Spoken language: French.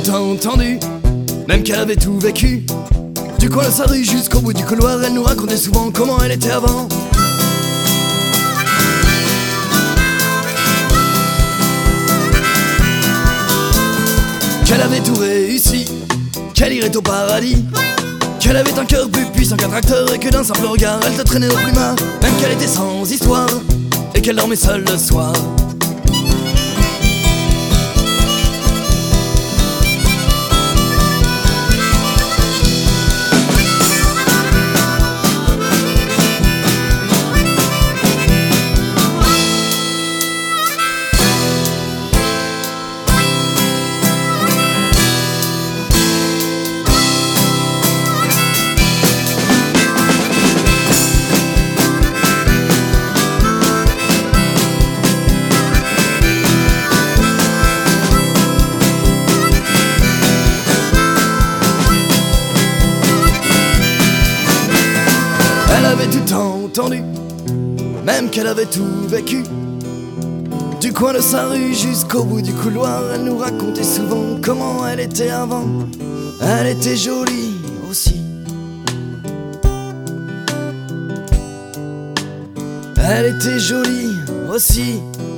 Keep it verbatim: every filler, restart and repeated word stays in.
tout entendu, même qu'elle avait tout vécu. Du coin de sa rue jusqu'au bout du couloir, elle nous racontait souvent comment elle était avant. Qu'elle avait tout réussi, qu'elle irait au paradis, qu'elle avait un cœur plus puissant qu'un tracteur et que d'un simple regard elle te traînait au plumard. Même qu'elle était sans histoire et qu'elle dormait seule le soir. Elle avait tout entendu, même qu'elle avait tout vécu. Du coin de sa rue jusqu'au bout du couloir, elle nous racontait souvent comment elle était avant. Elle était jolie aussi. Elle était jolie aussi.